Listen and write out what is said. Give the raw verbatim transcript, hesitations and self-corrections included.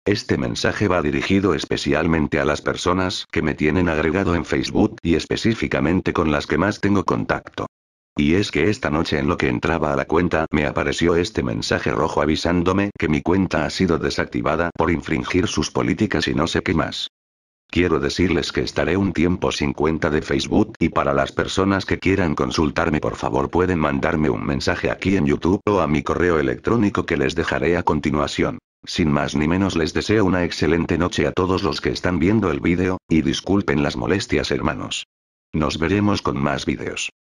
Este mensaje va dirigido especialmente a las personas que me tienen agregado en Facebook y específicamente con las que más tengo contacto. Y es que esta noche en lo que entraba a la cuenta me apareció este mensaje rojo avisándome que mi cuenta ha sido desactivada por infringir sus políticas y no sé qué más. Quiero decirles que estaré un tiempo sin cuenta de Facebook y para las personas que quieran consultarme por favor pueden mandarme un mensaje aquí en YouTube o a mi correo electrónico que les dejaré a continuación. Sin más ni menos les deseo una excelente noche a todos los que están viendo el vídeo, y disculpen las molestias hermanos. Nos veremos con más vídeos.